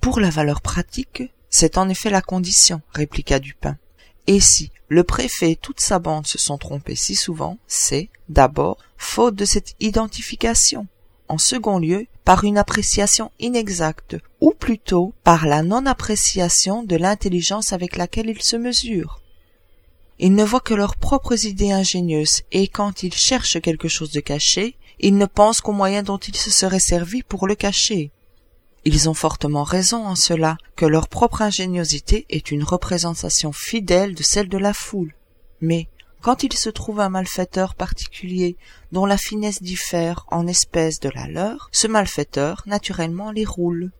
Pour la valeur pratique, c'est en effet la condition, répliqua Dupin. Et si le préfet et toute sa bande se sont trompés si souvent, c'est, d'abord, faute de cette identification. En second lieu, par une appréciation inexacte, ou plutôt par la non-appréciation de l'intelligence avec laquelle ils se mesurent. Ils ne voient que leurs propres idées ingénieuses, et quand ils cherchent quelque chose de caché, ils ne pensent qu'aux moyens dont ils se seraient servis pour le cacher. Ils ont fortement raison en cela, que leur propre ingéniosité est une représentation fidèle de celle de la foule. Mais, quand il se trouve un malfaiteur particulier dont la finesse diffère en espèces de la leur, ce malfaiteur, naturellement, les roule.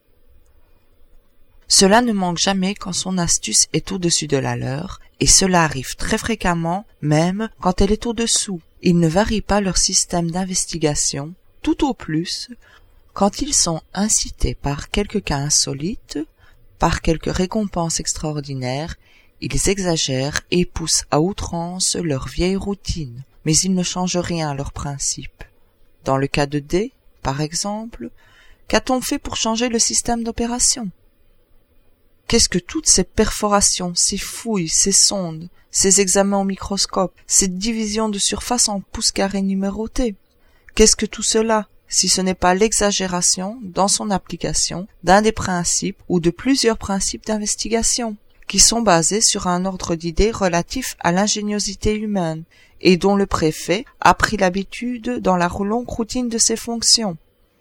Cela ne manque jamais quand son astuce est au-dessus de la leur, et cela arrive très fréquemment, même quand elle est au-dessous. Ils ne varient pas leur système d'investigation, tout au plus, quand ils sont incités par quelque cas insolite, par quelque récompense extraordinaire, ils exagèrent et poussent à outrance leur vieille routine, mais ils ne changent rien à leurs principes. Dans le cas de D, par exemple, qu'a-t-on fait pour changer le système d'opération? Qu'est-ce que toutes ces perforations, ces fouilles, ces sondes, ces examens au microscope, ces divisions de surface en pouces carrés numérotés? Qu'est-ce que tout cela, si ce n'est pas l'exagération, dans son application, d'un des principes ou de plusieurs principes d'investigation, qui sont basés sur un ordre d'idées relatif à l'ingéniosité humaine, et dont le préfet a pris l'habitude dans la longue routine de ses fonctions.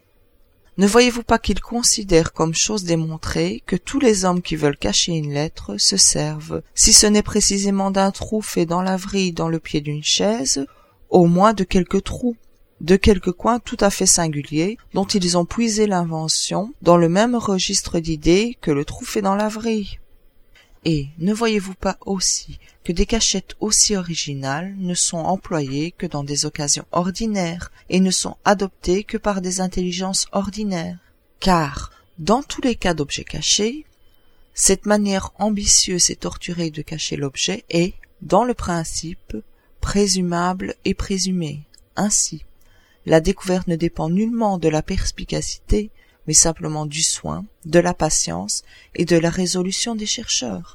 Ne voyez-vous pas qu'il considère comme chose démontrée que tous les hommes qui veulent cacher une lettre se servent, si ce n'est précisément d'un trou fait dans la vrille dans le pied d'une chaise, au moins de quelques trous, de quelques coins tout à fait singuliers, dont ils ont puisé l'invention dans le même registre d'idées que le trou fait dans la vrille. Et ne voyez-vous pas aussi que des cachettes aussi originales ne sont employées que dans des occasions ordinaires et ne sont adoptées que par des intelligences ordinaires? Car, dans tous les cas d'objets cachés, cette manière ambitieuse et torturée de cacher l'objet est, dans le principe, présumable et présumée. Ainsi, la découverte ne dépend nullement de la perspicacité, mais simplement du soin, de la patience et de la résolution des chercheurs.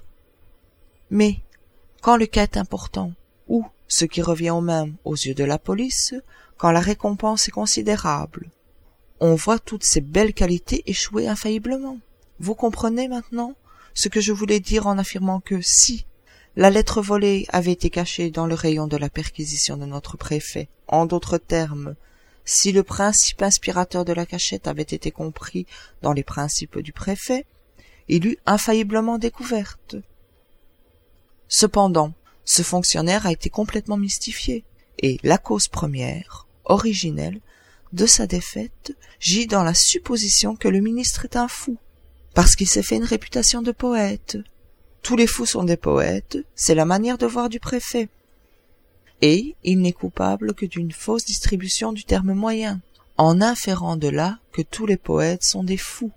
Mais, quand le cas est important, ou, ce qui revient au même aux yeux de la police, quand la récompense est considérable, on voit toutes ces belles qualités échouer infailliblement. Vous comprenez maintenant ce que je voulais dire en affirmant que si la lettre volée avait été cachée dans le rayon de la perquisition de notre préfet, en d'autres termes, si le principe inspirateur de la cachette avait été compris dans les principes du préfet, il eût infailliblement découverte. Cependant, ce fonctionnaire a été complètement mystifié, et la cause première, originelle, de sa défaite gît dans la supposition que le ministre est un fou, parce qu'il s'est fait une réputation de poète. Tous les fous sont des poètes, c'est la manière de voir du préfet. Et il n'est coupable que d'une fausse distribution du terme moyen, en inférant de là que tous les poètes sont des fous.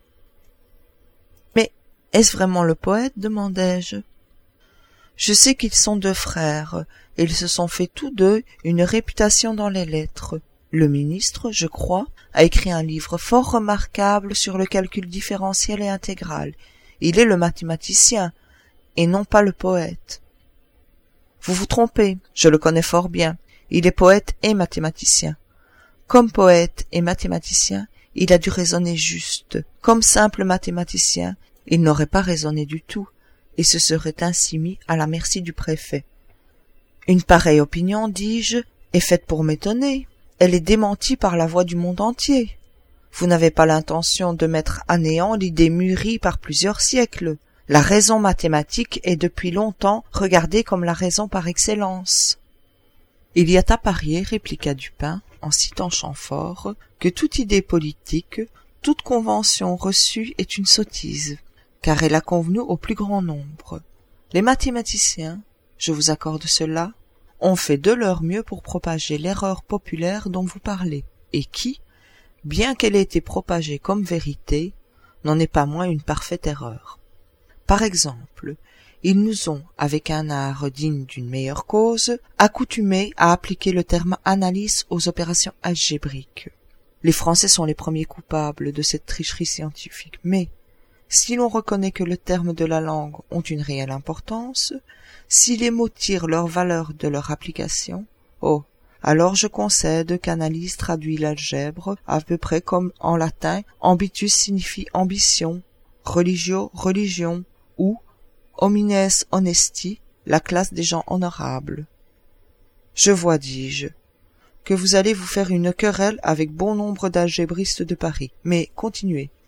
Mais est-ce vraiment le poète, demandai-je. Je sais qu'ils sont deux frères, et ils se sont fait tous deux une réputation dans les lettres. Le ministre, je crois, a écrit un livre fort remarquable sur le calcul différentiel et intégral. Il est le mathématicien, et non pas le poète. Vous vous trompez, je le connais fort bien. Il est poète et mathématicien. Comme poète et mathématicien, il a dû raisonner juste. Comme simple mathématicien, il n'aurait pas raisonné du tout, et se serait ainsi mis à la merci du préfet. Une pareille opinion, dis-je, est faite pour m'étonner. Elle est démentie par la voix du monde entier. Vous n'avez pas l'intention de mettre à néant l'idée mûrie par plusieurs siècles. La raison mathématique est depuis longtemps regardée comme la raison par excellence. Il y a à parier, répliqua Dupin, en citant Chamfort, que toute idée politique, toute convention reçue est une sottise, car elle a convenu au plus grand nombre. Les mathématiciens, je vous accorde cela, ont fait de leur mieux pour propager l'erreur populaire dont vous parlez, et qui, bien qu'elle ait été propagée comme vérité, n'en est pas moins une parfaite erreur. Par exemple, ils nous ont, avec un art digne d'une meilleure cause, accoutumés à appliquer le terme analyse aux opérations algébriques. Les Français sont les premiers coupables de cette tricherie scientifique, mais si l'on reconnaît que le terme de la langue ont une réelle importance, si les mots tirent leur valeur de leur application, oh, alors je concède qu'analyse traduit l'algèbre à peu près comme en latin ambitus signifie ambition, religio religion, ou homines honesti, la classe des gens honorables. Je vois, dis-je, que vous allez vous faire une querelle avec bon nombre d'algébristes de Paris, mais continuez.